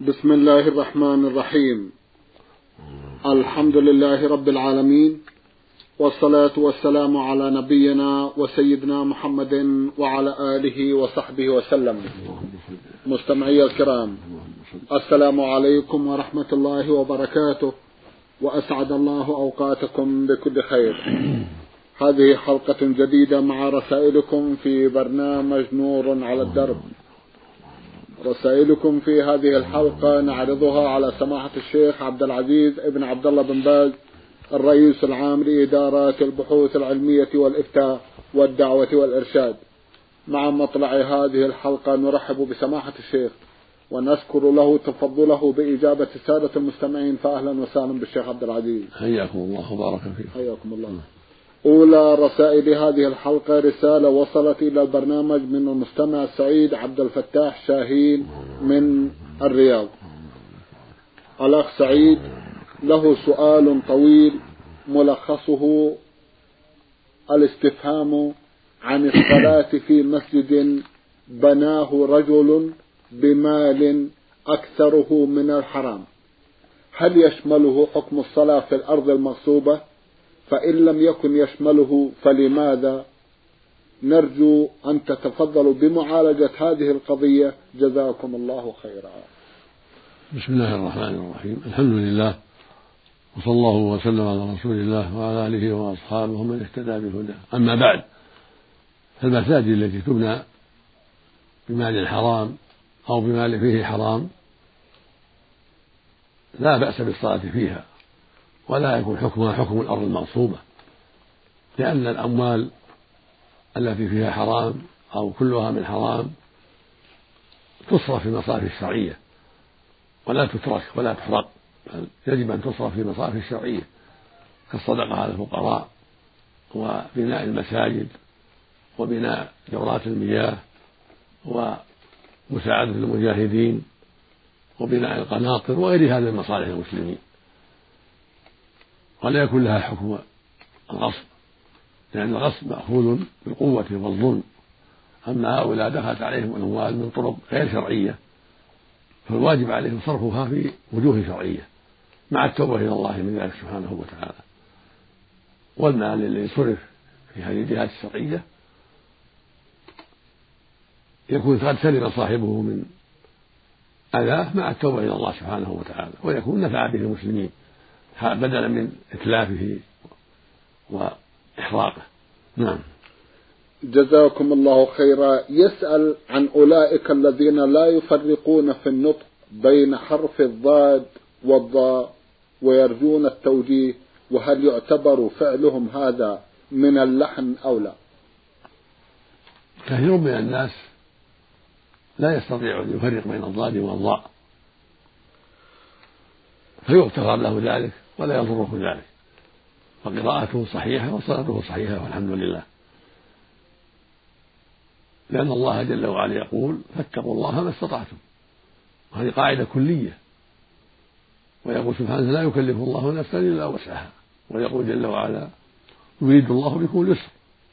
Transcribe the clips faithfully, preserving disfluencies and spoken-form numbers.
بسم الله الرحمن الرحيم. الحمد لله رب العالمين، والصلاة والسلام على نبينا وسيدنا محمد وعلى آله وصحبه وسلم. مستمعي الكرام، السلام عليكم ورحمة الله وبركاته، وأسعد الله أوقاتكم بكل خير. هذه حلقة جديدة مع رسائلكم في برنامج نور على الدرب. رسائلكم في هذه الحلقة نعرضها على سماحة الشيخ عبد العزيز ابن عبد الله بن باز، الرئيس العام لإدارات البحوث العلمية والإفتاء والدعوة والإرشاد. مع مطلع هذه الحلقة نرحب بسماحة الشيخ ونشكر له تفضله بإجابة السادة المستمعين، فأهلا وسهلا بالشيخ عبد العزيز. حياكم الله وبارك فيكم. حياكم الله. أولى رسائل هذه الحلقة رسالة وصلت إلى البرنامج من المستمع سعيد عبد الفتاح شاهين من الرياض. الأخ سعيد له سؤال طويل ملخصه الاستفهام عن الصلاة في مسجد بناه رجل بمال أكثره من الحرام، هل يشمله حكم الصلاة في الأرض المغصوبة؟ فإن لم يكن يشمله فلماذا؟ نرجو أن تتفضلوا بمعالجة هذه القضية، جزاكم الله خيرا. بسم الله الرحمن الرحيم، الحمد لله، وصلى الله وسلم على رسول الله وعلى آله وأصحابه ومن اهتدى بهداه. أما بعد، فالمساجد التي تبنى بمال حرام أو بمال فيه حرام لا بأس بالصلاة فيها، ولا يكون حكمها حكم الأرض المغصوبة، لأن الأموال التي فيها حرام أو كلها من حرام تصرف في المصارف الشرعية ولا تترك ولا تحرق، يجب أن تصرف في المصارف الشرعية كالصدقة على الفقراء وبناء المساجد وبناء دورات المياه ومساعدة المجاهدين وبناء القناطر وغير هذه المصالح المسلمين، ولا يكون لها حكم الغصب، لأن الغصب مأخوذ بالقوة والظلم. أما هؤلاء دخلت عليهم الأموال من طرق غير شرعية، فالواجب عليهم صرفها في وجوه شرعية مع التوبة إلى الله من ذلك سبحانه وتعالى. والمال الذي صرف في هذه الجهات الشرعية يكون قد سلم صاحبه من أذاه مع التوبة إلى الله سبحانه وتعالى، ويكون نفع به المسلمين بدلا من إتلافه وإحراقه. نعم. جزاكم الله خيرا. يسأل عن أولئك الذين لا يفرقون في النطق بين حرف الضاد والضاء ويرجون التوجيه، وهل يعتبر فعلهم هذا من اللحن أو لا؟ كثير من الناس لا يستطيع أن يفرق بين الضاد والضاء، فيغتفر له ذلك ولا يضره ذلك، فقراءته صحيحة وصلاته صحيحة والحمد لله، لأن الله جل وعلا يقول: فاتقوا الله ما استطعتم، وهذه قاعدة كلية. ويقول سبحانه: لا يكلف الله نفسا إلا وسعها، ويقول جل وعلا: يريد الله بكم اليسر.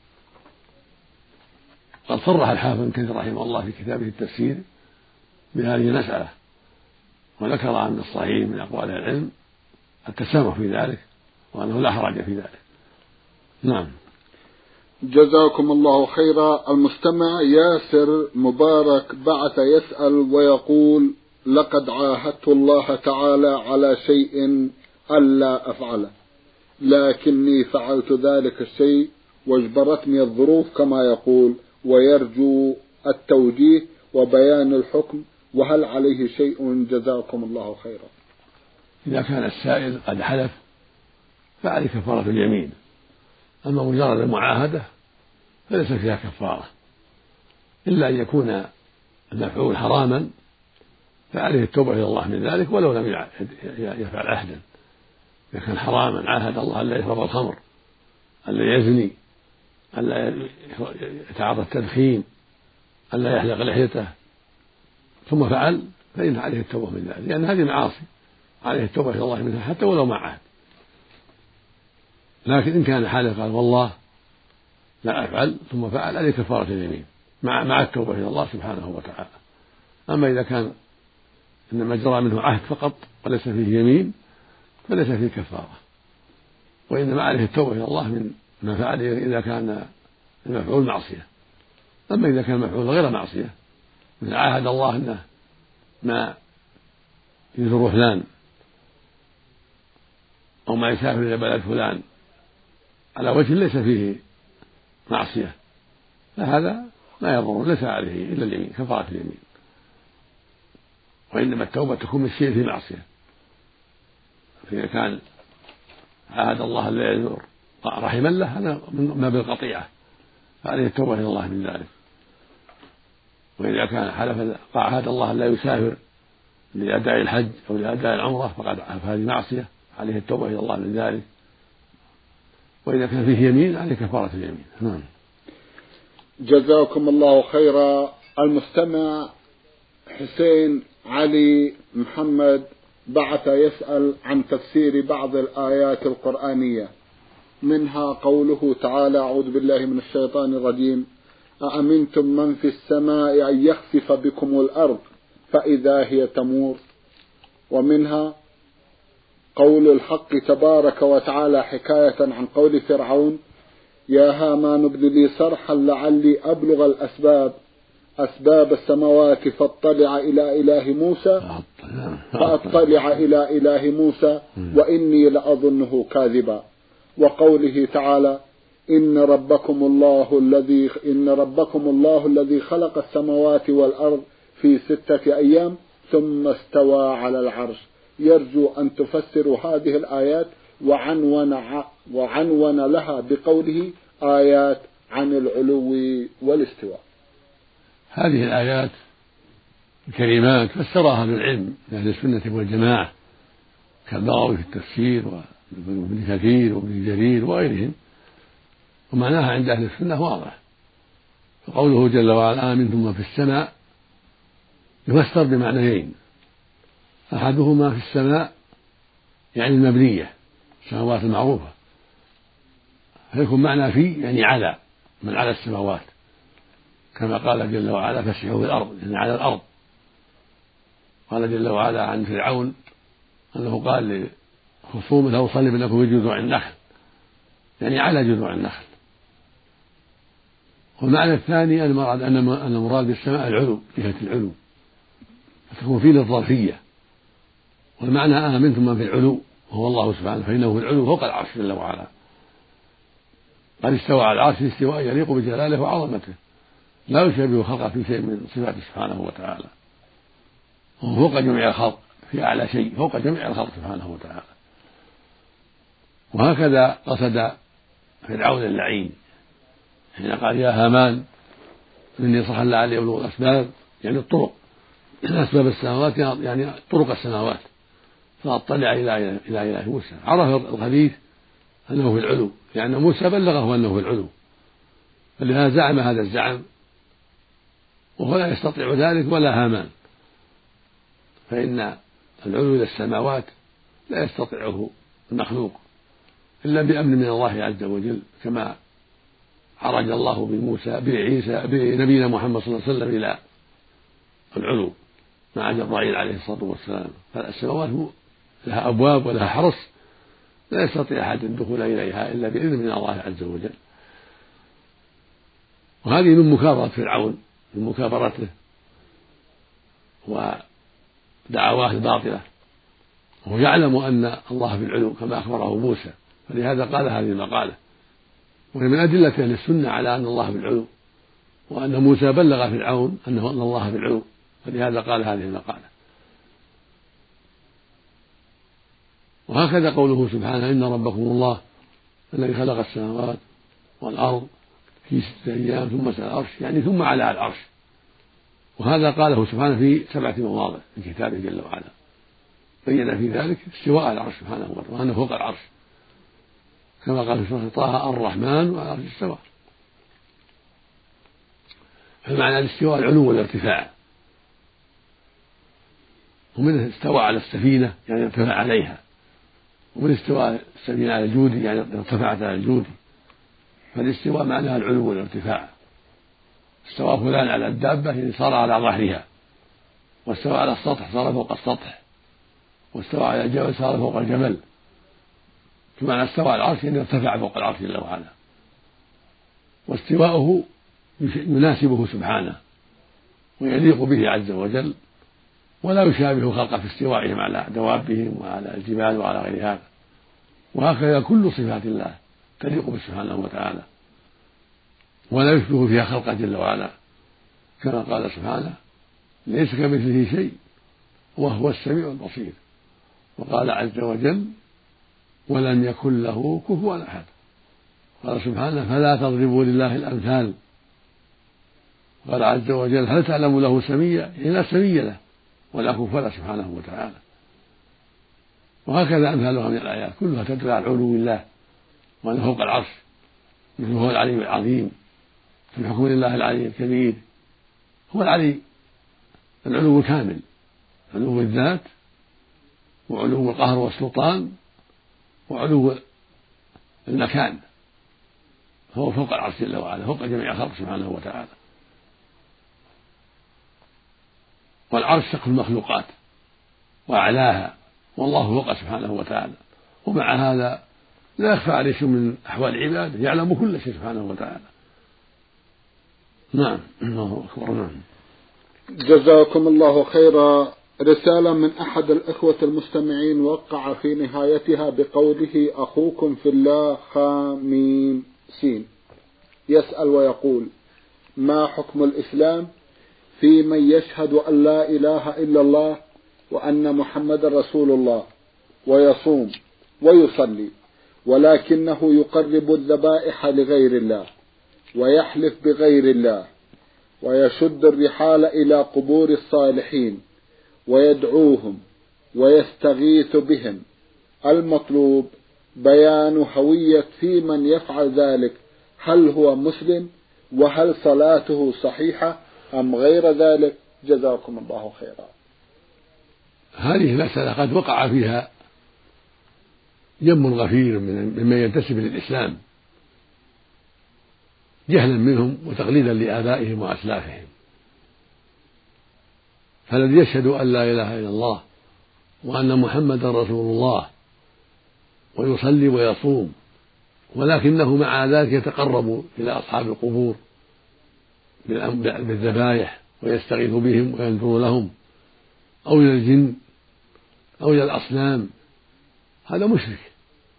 قد صرح الحافظ ابن كثير رحمه الله في كتابه التفسير بهذه المسألة، وذكر عن الصحيح من أقوال العلم التسامح في ذلك، وأنه لا حرج في ذلك. نعم. جزاكم الله خيرا. المستمع ياسر مبارك بعث يسأل ويقول: لقد عاهدت الله تعالى على شيء ألا أفعله، لكني فعلت ذلك الشيء واجبرتني الظروف كما يقول، ويرجو التوجيه وبيان الحكم، وهل عليه شيء؟ جزاكم الله خيرا. إذا كان السائل قد حلف فعليه كفارة اليمين، أما مجرد المعاهدة فليس فيها كفارة، إلا أن يكون المفعول حراما فعليه التوبة إلى الله من ذلك ولو لم يفعل عهدا. إذا كان حراما عاهد الله ألا يشرب الخمر، ألا يزني، ألا يتعاطى التدخين، ألا يحلق لحيته، ثم فعل، فإن عليه التوبة من ذلك، لأن هذه معاصي عليه التوبة إلى الله منها حتى ولو مع عهد. لكن إن كان حالف قال: والله لا أفعل، ثم فعل، عليه كفارة اليمين مع مع التوبة إلى الله سبحانه وتعالى. أما إذا كان إنما جرى منه عهد فقط وليس فيه يمين فليس فيه كفارة، وإنما عليه التوبة إلى الله من ما فعل إذا كان المفعول معصية. أما إذا كان المفعول غير معصية من عاهد الله أنه ما يزور فلان أو ما يسافر إلى بلد فلان على وجه ليس فيه معصية فهذا ما يضر، ليس عليه إلا اليمين كفارة اليمين. وإنما التوبة تكون من الشيء في معصية، فإذا كان عاهد الله لا يزور رحما له هذا ما بالقطيعة فعليه التوبة إلى الله من ذلك. وإذا كان حلف عاهد الله لا يسافر لأداء الحج أو لأداء العمرة فقد هذه معصية عليه التوبة إلى الله من ذلك. وإذا كان فيه يمين عليه كفارة اليمين. نعم. جزاكم الله خيرا. المستمع حسين علي محمد بعث يسأل عن تفسير بعض الآيات القرآنية، منها قوله تعالى: أعوذ بالله من الشيطان الرجيم: أأمنتم من في السماء أن يخسف بكم الأرض فإذا هي تمور. ومنها قول الحق تبارك وتعالى حكاية عن قول فرعون: يا هامان ابن لي صرحا لعلي أبلغ الأسباب أسباب السماوات فاطلع إلى إله موسى فأطلع إلى إله موسى وإني لأظنه كاذبا. وقوله تعالى: إن ربكم الله الذي إن ربكم الله الذي خلق السماوات والأرض في ستة أيام ثم استوى على العرش. يرجو أن تفسروا هذه الآيات وعنون وعنون لها بقوله: آيات عن العلو والاستواء. هذه الآيات الكريمات فسرها أهل العلم من أهل السنة والجماعة كالبغوي في التفسير وابن كثير وابن جرير وغيرهم، ومعناها عند أهل السنة واضح. فقوله جل وعلا: آمنتم من في السماء يفسر بمعنيين: أحدهما في السماء يعني المبنية السماوات المعروفة، فيكون معنى في يعني على من على السماوات، كما قال جل وعلا: فاسحوا في الأرض يعني على الأرض. قال جل وعلا عن فرعون أنه قال لخصومه: لو صلب لكم في جذوع النخل يعني على جذوع النخل. والمعنى الثاني أن المراد أن المراد بالسماء العلو جهة العلو، فتكون فيه للظرفية. والمعنى آمنتم من في العلو وهو الله سبحانه، فإنه في العلو فوق العرش جل وعلا، قد استوى على العرش استواء يليق بجلاله وعظمته لا يشابه خلقه في شيء من صفاته سبحانه وتعالى، وهو فوق جميع الخلق في أعلى شيء فوق جميع الخلق سبحانه وتعالى. وهكذا قصد فرعون اللعين حين قال: يا هامان إني صح لعلي أبلغ الأسباب يعني الطرق أسباب السماوات يعني طرق السماوات فأطلع إلى إلى إله موسى. عرف الحديث أنه في العلو لأن يعني موسى بلغه أنه في العلو، فلهذا زعم هذا الزعم وهو لا يستطيع ذلك ولا هامان، فإن العلو إلى السماوات لا يستطيعه المخلوق إلا بأمن من الله عز وجل، كما عرج الله بموسى بعيسى بنبينا محمد صلى الله عليه وسلم إلى العلو مع جبرائيل عليه الصلاة والسلام. فالسماوات لها أبواب ولها حرس لا يستطيع أحد الدخول إليها إلا بإذن من الله عز وجل. وهذه من مكابرة فرعون، من مكابرته ودعواه الباطلة، وهو يعلم أن الله في العلو كما أخبره موسى، فلهذا قال هذه المقالة. وهي من أدلة أهل السنة على أن الله في العلو، وأن موسى بلغ فرعون أنه أن الله في العلو، فلهذا قال هذه المقالة. وهكذا قوله سبحانه: إن ربكم الله الذي خلق السماوات والأرض في ستة أيام ثم استوى على العرش يعني ثم على العرش. وهذا قاله سبحانه في سبعة مواضع في كتابه جل وعلا، بين في ذلك استواء على العرش سبحانه وتعالى وأنه فوق العرش، كما قال في سورة طه: الرحمن وعلى العرش استوى. فمعنى الاستواء العلو والارتفاع، ومنه استوى على السفينة يعني ارتفع عليها، ومن استواء السفينة على الجود يعني ارتفعت على الجود. فالاستواء معناها العلو والارتفاع. استوى فلان على الدابة يعني صار على ظهرها، واستوى على السطح صار فوق السطح، واستوى على الجبل صار فوق الجبل. بمعنى استوى على العرش أنه ارتفع فوق العرش جل وعلا، واستواؤه يناسبه سبحانه ويليق به عز وجل، ولا يشابه خلقه في استوائهم على دوابهم وعلى الجبال وعلى غير هذا. وهكذا كل صفات الله تليق به سبحانه وتعالى، ولا يشبه فيها خلقه جل وعلا، كما قال سبحانه: ليس كمثله شيء وهو السميع البصير. وقال عز وجل: ولم يكن له كفوا أحد. قال سبحانه: فلا تضربوا لله الأمثال. قال عز وجل: هل تعلم له سميا؟ لا سمي له ولا كفوا له سبحانه وتعالى. وهكذا أمثالها من الآيات كلها تدل على علو الله وأنه فوق العرش، مثل هو العلي العظيم في حكم الله العلي الكبير. هو العلي العلو الكامل، علو الذات وعلو القهر والسلطان وعلو المكان، فهو فوق العرش جل وعلا، فوق جميع الخلق سبحانه وتعالى. والعرش سقف المخلوقات وأعلاها، والله فوق سبحانه وتعالى. ومع هذا لا يخفى عليه شيء من أحوال عباده، يعلم كل شيء سبحانه وتعالى. نعم. الله أكبر. نعم. جزاكم الله خيرا. رسالة من أحد الإخوة المستمعين وقع في نهايتها بقوله: أخوكم في الله خاميم سين، يسأل ويقول: ما حكم الإسلام في من يشهد أن لا إله إلا الله وأن محمد رسول الله ويصوم ويصلي، ولكنه يقرب الذبائح لغير الله ويحلف بغير الله ويشد الرحال إلى قبور الصالحين ويدعوهم ويستغيث بهم؟ المطلوب بيان هوية في من يفعل ذلك، هل هو مسلم؟ وهل صلاته صحيحة أم غير ذلك؟ جزاكم الله خيرا. هذه المسألة قد وقع فيها جم غفير ممن ينتسب للإسلام جهلا منهم وتقليدا لآبائهم وأسلافهم. فالذي يشهد أن لا إله إلا الله وأن محمدا رسول الله ويصلي ويصوم، ولكنه مع ذلك يتقرب إلى أصحاب القبور بالذبائح ويستغيث بهم وينذر لهم، أو إلى الجن أو إلى الأصنام، هذا مشرك،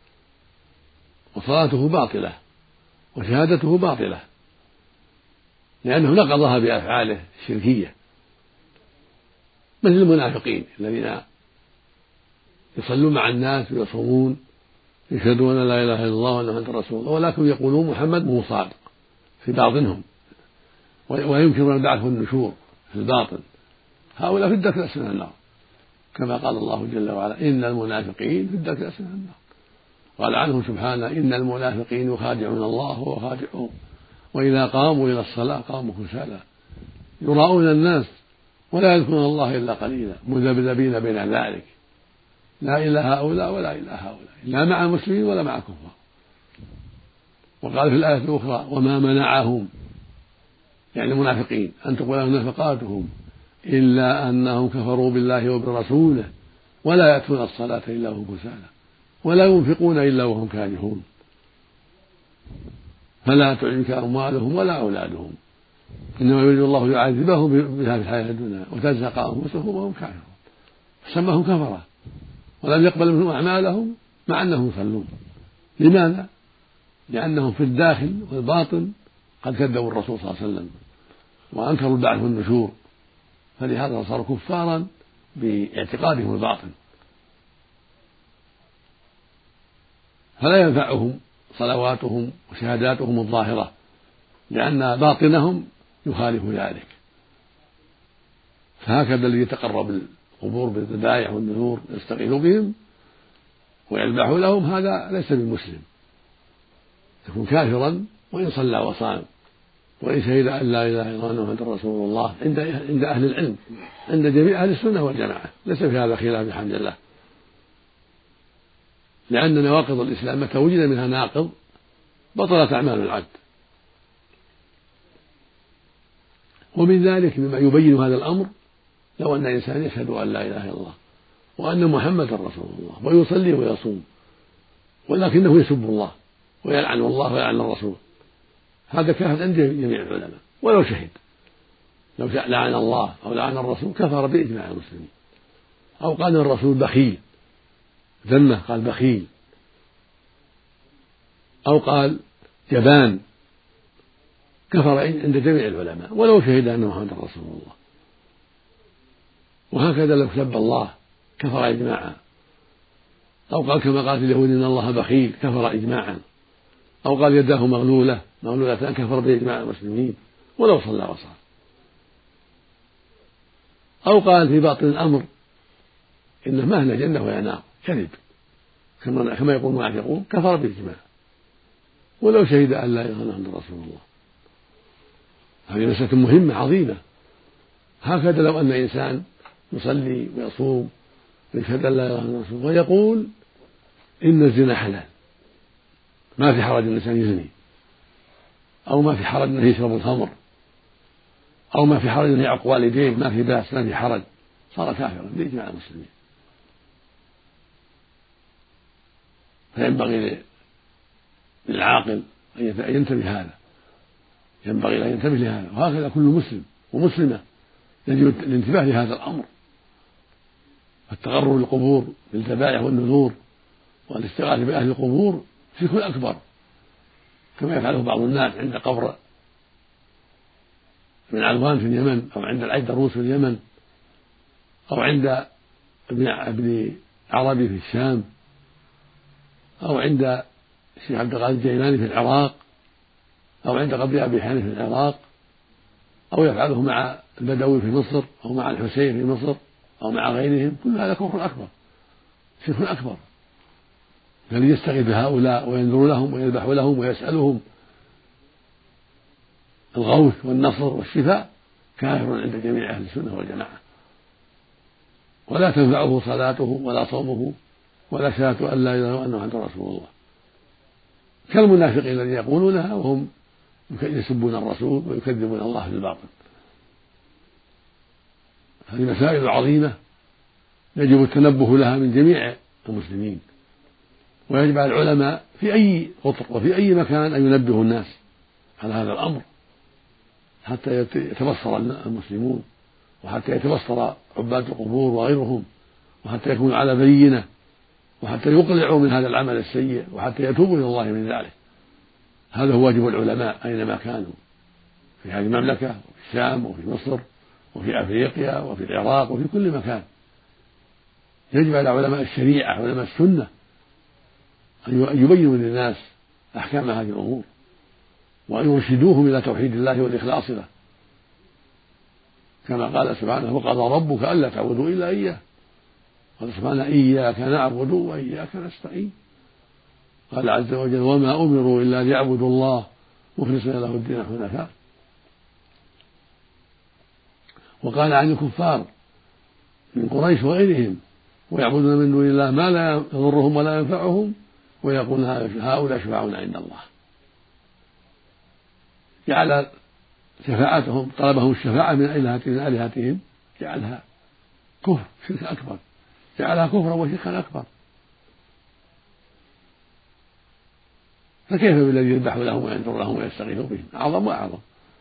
وصلاته باطلة وشهادته باطلة، لأنه نقضها بأفعاله الشركية، مثل المنافقين الذين يصلون مع الناس ويصومون يشهدون أن لا إله إلا الله وأن محمدا رسول الله، ولكن يقولون محمد مو صادق في باطنهم، وينكرون البعث والنشور في الباطن. هؤلاء في الدرك الأسفل من النار، كما قال الله جل وعلا: إن المنافقين في الدرك الأسفل من النار. قال عنهم سبحانه: إن المنافقين يخادعون الله وهو خادعهم وإذا قاموا إلى الصلاة قاموا كسالى يراءون الناس ولا يذكرون الله إلا قليلا مذبذبين بين ذلك لا إلى هؤلاء ولا إلى هؤلاء، لا مع المسلمين ولا مع الكفار. وقال في الآية الأخرى: وما منعهم، يعني المنافقين، أن تقبل نفقاتهم إلا أنهم كفروا بالله وبرسوله ولا يأتون الصلاة إلا وهم كسالى ولا ينفقون إلا وهم كارهون فلا تعجبك أموالهم ولا أولادهم إنما يريد الله يعذبهم بها في الحياة الدنيا وتزهق أنفسهم وهم كافرون، فسماهم كفرة ولم يقبل منهم أعمالهم مع أنهم يصلون. لماذا؟ لأنهم في الداخل والباطن قد كذبوا الرسول صلى الله عليه وسلم وأنكروا البعث والنشور، فلهذا صاروا كفارا باعتقادهم الباطن، فلا ينفعهم صلواتهم وشهاداتهم الظاهرة لأن باطنهم يخالف ذلك. فهكذا الذي يتقرب القبور بالذبائح والنذور يستغيث بهم ويذبح لهم هذا ليس بمسلم، يكون كافرا وإن صلى وصام وإن شهد أن لا إله إلا الله محمد رسول الله عند عند أهل العلم، عند جميع أهل السنة والجماعة، ليس في هذا خلاف بحمد الله، لأن نواقض الإسلام متى وجد منها ناقض بطلت أعمال العبد. ومن ذلك مما يبين هذا الأمر لو أن إنسان يشهد أن لا إله إلا الله وأن محمدا رسول الله ويصلي ويصوم ولكنه يسب الله ويلعن الله ويلعن الرسول، هذا كافر عند جميع العلماء ولو شهد، لو لعن الله أو لعن الرسول كفر بإجماع المسلمين. أو قال الرسول بخيل، ذمه قال بخيل، أو قال جبان، كفر عند جميع العلماء ولو شهد أن محمدا رسول الله. وهكذا لو سب الله كفر إجماعا، أو قال كما قالت اليهود إن الله بخيل كفر إجماعا، أو قال يداه مغلولة مغلولتان كفر بإجماع المسلمين ولو صلى وصام. أو قال في باطن الأمر إنه ما هنا جنة ولا نار، كذب كما يقول المنافقون، كفر بالإجماع ولو شهد أن لا إله إلا الله محمد رسول الله. هذه مسألة مهمة عظيمة. هكذا لو أن إنسان يصلي ويصوم ويشهد أن لا إله إلا الله رسول الله ويقول إن الزنا حلال، ما في حرج الإنسان يزني، أو ما في حرج أنه يشرب الخمر، أو ما في حرج أنه يعق والديه، ما في بأس ما في حرج، صار كافرا بإجماع المسلمين. فينبغي للعاقل أن ينتبه هذا، ينبغي أن ينتبه لهذا، وهكذا كل مسلم ومسلمة يجب الانتباه لهذا الأمر. التقرب للقبور بالذبائح والنذور والاستغاثة بأهل القبور شرك أكبر، كما يفعله بعض الناس عند قبر ابن علوان في اليمن، أو عند العيدروس في اليمن، أو عند ابن عربي في الشام، أو عند الشيخ عبد القادر الجيلاني في العراق، أو عند قبر أبي حنيفة في العراق، أو يفعله مع البدوي في مصر، أو مع الحسين في مصر، أو مع غيرهم. كل هذا كفر أكبر، شرك أكبر. الذي يستغيث بهؤلاء وينذر لهم ويذبح لهم ويسألهم الغوث والنصر والشفاء كافر عند جميع أهل السنة والجماعة، ولا تنفعه صلاته ولا صومه ولا شهادة أن لا إله إلا الله وأن محمدا رسول الله، كالمنافقين الذين يقولونها وهم يسبون الرسول ويكذبون الله في الباطل. هذه مسائل عظيمة يجب التنبه لها من جميع المسلمين، ويجب على العلماء في أي قطر وفي أي مكان أن ينبهوا الناس على هذا الأمر حتى يتبصر المسلمون، وحتى يتبصر عباد القبور وغيرهم، وحتى يكونوا على بينة، وحتى يقلعوا من هذا العمل السيء، وحتى يتوبوا إلى الله من ذلك. هذا هو واجب العلماء أينما كانوا، في هذه المملكة وفي الشام وفي مصر وفي أفريقيا وفي العراق وفي كل مكان. يجب على علماء الشريعة علماء السنة أن يبينوا للناس أحكام هذه الأمور، وأن يرشدوهم إلى توحيد الله والإخلاص له، كما قال سبحانه وقضى ربك ألا تعبدوا إلا إياه. قال سبحانه إياك نعبد وإياك نستعين. قال عز وجل وما أمروا إلا ليعبدوا الله مخلصين له الدين حنفاء. وقال عن الكفار من قريش وغيرهم ويعبدون من دون الله ما لا يضرهم ولا ينفعهم ويقولون هؤلاء شفعاؤنا عند الله. جعل شفاعتهم طلبهم الشفاعة من آلهتهم جعلها كفر شرك أكبر، جعلها كفرا وشركا أكبر. فكيف بالذي يذبح لهم وينذر لهم ويستغيث بهم؟ أعظم وأعظم.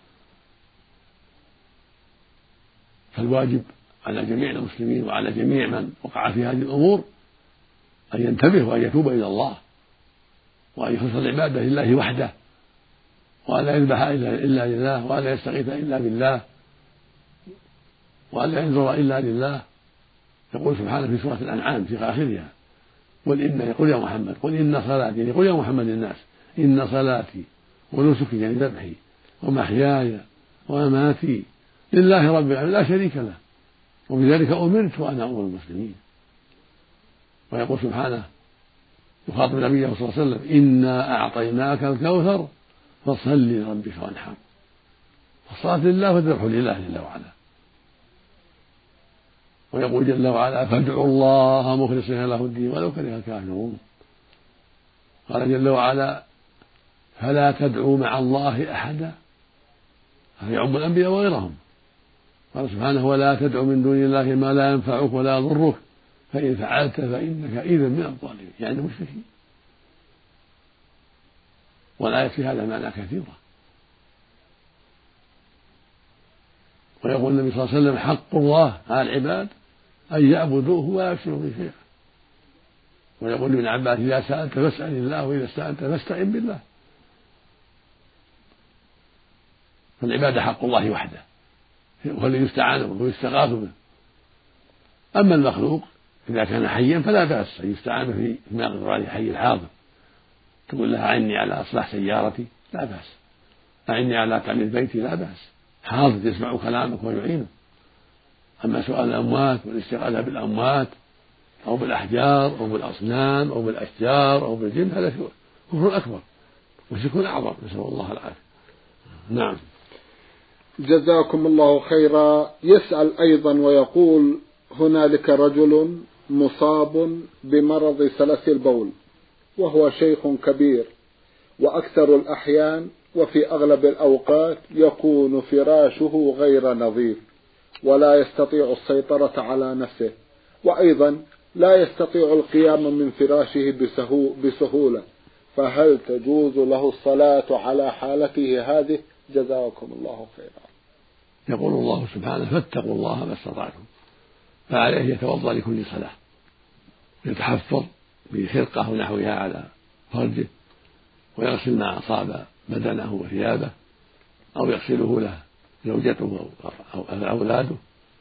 فالواجب على جميع المسلمين وعلى جميع من وقع في هذه الأمور أن ينتبه وأن يتوب إلى الله، وأن يخلص العبادة لله وحده، وأن لا يذبح إلا لله، وأن لا يستغيث إلا بالله، وأن لا ينذر إلا لله. يقول سبحانه في سورة الأنعام في آخرها قل إن يقول يا محمد قل إن صلاتي يقول يا محمد للناس إن صلاتي ونسكي يعني ذبحي ومحياي ومماتي لله رب العالمين لا شريك له وبذلك أمرت وأنا أمر المسلمين. ويقول سبحانه يخاطب نبيه صلى الله عليه وسلم إنا أعطيناك الكوثر فصل لربك وانحر. فالصلاة لله والذبح لله جل وعلا. ويقول جل وعلا فادعوا الله مخلصين له الدين ولو كره الكافرون. قال جل وعلا فلا تدعوا مع الله أحدا، هذا يعم الأنبياء وغيرهم. قال سبحانه ولا تدع من دون الله ما لا ينفعك ولا يضرك فإن فعلت فإنك إذا من الظالمين، يعني المشركين. والآية في هذا معنى كثيرة. ويقول النبي صلى الله عليه وسلم حق الله على العباد أن يعبدوه ولا يشركوا به شيئا. ويقول ابن عباس إذا سألت فاسأل الله وإذا استعنت فاستعن بالله. فالعبادة حق الله وحده هو الذي يستعان به ويستغاث به. أما المخلوق إذا كان حيا فلا بأس أن يستعان به فيما يقدر عليه حي الحاضر، تقول لها أعني على إصلاح سيارتي لا بأس، أعني على تعمير بيتي لا بأس، حاضر يسمع كلامك ويعينه. أما سؤال الأموات والاستغاثة بالأموات أو بالأحجار أو بالأصنام أو بالأشجار أو بالجن هذا كفر أكبر وشرك أعظم، نسأل الله العافية. نعم. جزاكم الله خيرا. يسأل أيضا ويقول هنالك رجل مصاب بمرض سلس البول وهو شيخ كبير، وأكثر الأحيان وفي أغلب الأوقات يكون فراشه غير نظيف ولا يستطيع السيطرة على نفسه، وأيضا لا يستطيع القيام من فراشه بسهولة، فهل تجوز له الصلاة على حالته هذه؟ جزاكم الله خيرا. يقول الله سبحانه فاتقوا الله ما استطعتم، فعليه يتوضأ لكل صلاة، يتحفظ بخرقة ونحوها على فرجه، ويغسل ما أصاب بدنه وثيابه أو يغسله له زوجته أو أولاده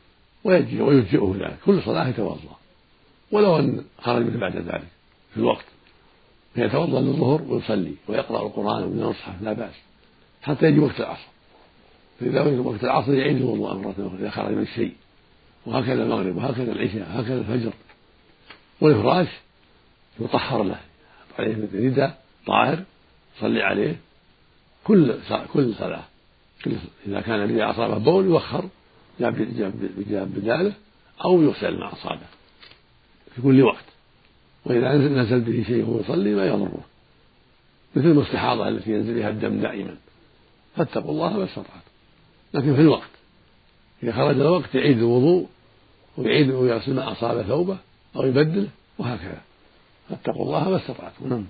ويجزئه ذلك. كل صلاة يتوضأ، ولو أن خرج منه بعد ذلك في الوقت فيتوضأ للظهر ويصلي ويقرأ القرآن من المصحف لا بأس حتى يجي وقت العصر، فإذا وجد وقت العصر يعيد الوضوء مرة أخرى إذا خرج من الشيء، وهكذا المغرب وهكذا العشاء هكذا الفجر. والفراش يطهر له عليه مثل رداء طاهر صلي عليه كل كل صلاة. إذا كان الذي أصابه بول يوخر جاب بداله أو يغسل ما أصابه في كل وقت، وإذا نزل به شيء وهو يصلي ما يضره، مثل المستحاضة التي ينزل بها الدم دائما. فاتقوا الله ما استطعتم، لكن في الوقت إذا خرج الوقت يعيد الوضوء ويعيد ويغسل ما أصاب ثوبه أو يبدله وهكذا. فاتقوا الله ما استطعتم.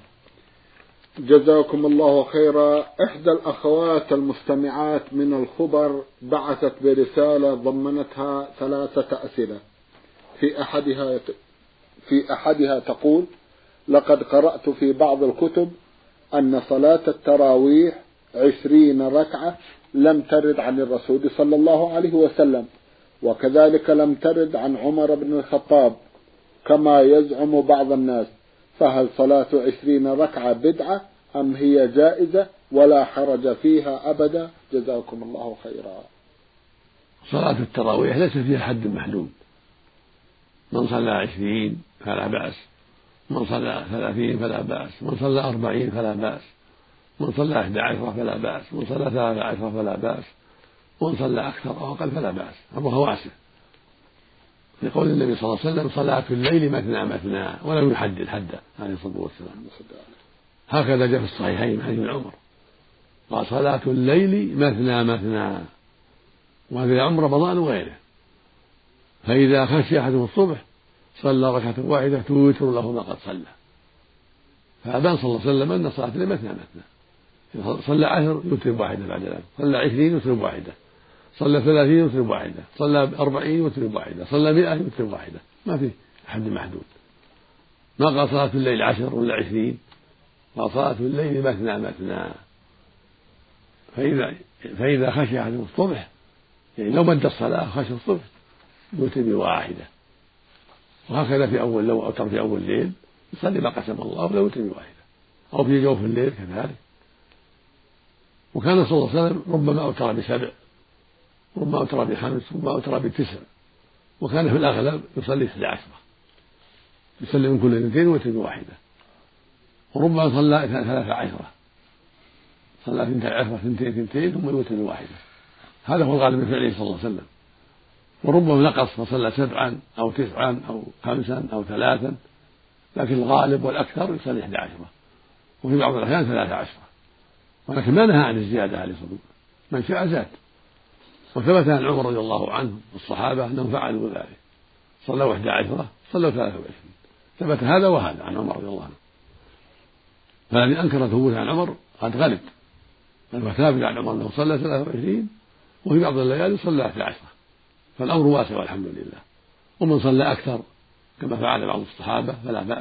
جزاكم الله خيرا. إحدى الأخوات المستمعات من الخبر بعثت برسالة ضمنتها ثلاثة أسئلة. في أحدها في أحدها تقول: لقد قرأت في بعض الكتب أن صلاة التراويح عشرين ركعة لم ترد عن الرسول صلى الله عليه وسلم، وكذلك لم ترد عن عمر بن الخطاب كما يزعم بعض الناس، فهل صلاة عشرين ركعة بدعة أم هي جائزة ولا حرج فيها أبدا؟ جزاكم الله خيرا. صلاة التراويح ليس فيها حد محدود، من صلى عشرين فلا بأس، من صلى ثلاثين فلا بأس، من صلى أربعين فلا بأس، من صلى أحد عشر فلا بأس، من صلى ثلاثة عشر فلا بأس، ومن صلى أكثر أو أقل فلا بأس، أمرها واسع. لقول النبي صلى الله عليه وسلم صلاة الليل مثنى مثنى ولم يحدد حدا عليه الصلاة والسلام. هكذا جاء في الصحيحين عن ابن عمر قال صلاة الليل مثنى مثنى، وهذا يعم رمضان وغيره. فإذا خشي أحدهم الصبح صلى ركعة واحدة توتر له ما قد صلى. فأبان صلى الله عليه وسلم أن صلاة الليل مثنى مثنى، صلى عشر يوتر بواحدة بعد ذلك، صلى عشرين يوتر بواحدة، صلى ثلاثين يوتر بواحدة، صلى أربعين يوتر بواحدة، صلى مئة يوتر بواحدة، ما في حد محدود. ما قال صلاة الليل عشر ولا عشرين، قال صلاة الليل مثنى مثنى. فإذا فإذا خشي أحدهم الصبح، يعني لو مد الصلاة خشي الصبح يوتر بواحدة، وهكذا في أول لو أوتر في أول الليل يصلي ما قسم الله ولو يوتر بواحدة، أو في جوف الليل كذلك. وكان صلى الله عليه وسلم ربما أوتر بسبع، ربما أوتر بخمس، ربما أوتر بتسع، وكان في الأغلب يصلي إحدى عشرة، يصلي من كل اثنتين ويوتر بواحدة، وربما صلى ثلاثة عشرة، صلى اثنتين عشرة اثنتين اثنتين ثم يوتر بواحدة. هذا هو الغالب من فعله صلى الله عليه وسلم. وربما نقص فصلى سبعا أو تسعا أو خمسا أو ثلاثا، لكن الغالب والأكثر يصلي إحدى عشرة، وفي بعض الأحيان ثلاثة عشرة، ولكن ما نهى عن الزيادة عليه الصلاة والسلام، من شاء زاد وثبت عن عمر رضي الله عنه والصحابة أنهم فعلوا ذلك، صلوا إحدى عشرة صلوا ثلاثة وعشرين، ثبت هذا وهذا عن عمر رضي الله عنه. فالذي أنكر ثبوته عن عمر قد غلب، بل ثابت عن عمر أنه صلى ثلاثة وعشرين وفي بعض الليالي صلى إحدى عشرة، فالأمر واسع والحمد لله. ومن صلى أكثر كما فعل بعض الصحابة فلا بأس.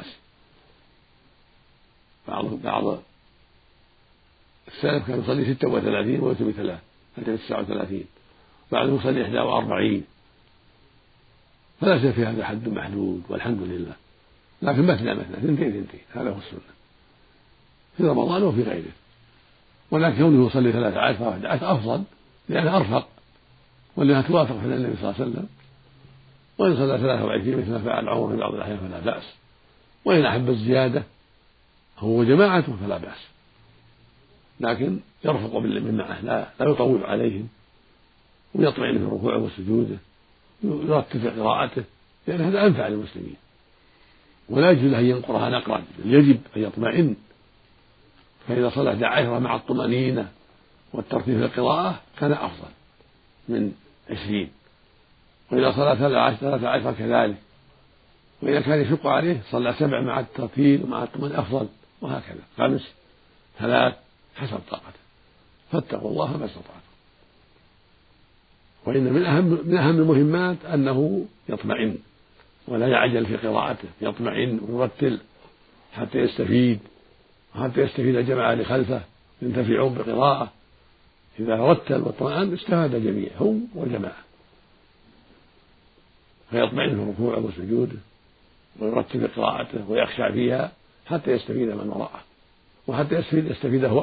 بعض بعض السلف كان يصلي ستة وثلاثين ويتم بثلاث حتى تسعة وثلاثين، بعضهم يصلي إحدى وأربعين، فلا شك في هذا حد محدود والحمد لله. لكن مثنى مثنى ثنتين ثنتين هذا هو السنة في رمضان وفي غيره. ولكن كونه يصلي ثلاثة عشر وأحد عشر أفضل لأنها أرفق ولأنها توافق فعل النبي صلى الله عليه وسلم. وإن صلى ثلاثة وعشرين مثل ما فعل عمر في بعض الأحيان فلا بأس، وإن أحب الزيادة هو جماعته فلا بأس، لكن يرفق بالمعه لا لا يطول عليهم، ويطمئن في ركوعه وسجوده، يرتب في قراءته، لأن هذا أنفع للمسلمين. ولا يجوز له أن ينقرها نقرا، يجب أن يطمئن. فإذا صلى إحدى عشرة مع الطمأنينة والترتيب في القراءة كان أفضل من عشرين، وإذا صلى ثلاثة عشر كذلك، وإذا كان يشق عليه صلى سبع مع الترتيب ومع الطمأنينة أفضل، وهكذا خمس ثلاث حسب طاقته. فاتقوا الله ما استطعتم. وإن من أهم من أهم المهمات أنه يطمئن ولا يعجل في قراءته، يطمئن ويرتل حتى يستفيد، وحتى يستفيد الجماعة اللي خلفه ينتفعون بقراءة. إذا رتل واطمئن استفاد الجميع هو والجماعة، فيطمئن في ركوعه وسجوده ويرتل في قراءته ويخشع فيها حتى يستفيد من وراءه، وحتى يستفيد يستفيد هو.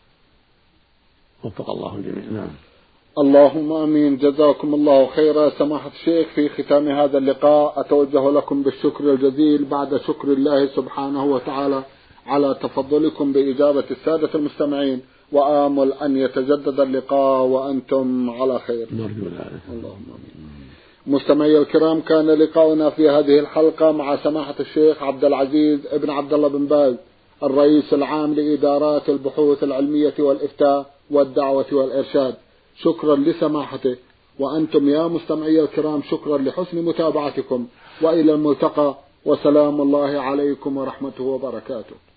وفق الله الجميع. نعم. اللهم آمين. جزاكم الله خيرا سماحة الشيخ. في ختام هذا اللقاء أتوجه لكم بالشكر الجزيل بعد شكر الله سبحانه وتعالى على تفضلكم بإجابة السادة المستمعين، وآمل أن يتجدد اللقاء وأنتم على خير. نرجو ذلك. اللهم آمين. مستمعي الكرام، كان لقاؤنا في هذه الحلقة مع سماحة الشيخ عبد العزيز ابن عبد الله بن باز، الرئيس العام لإدارات البحوث العلمية والإفتاء والدعوة والإرشاد. شكرا لسماحته، وأنتم يا مستمعي الكرام شكرا لحسن متابعتكم، وإلى الملتقى، وسلام الله عليكم ورحمته وبركاته.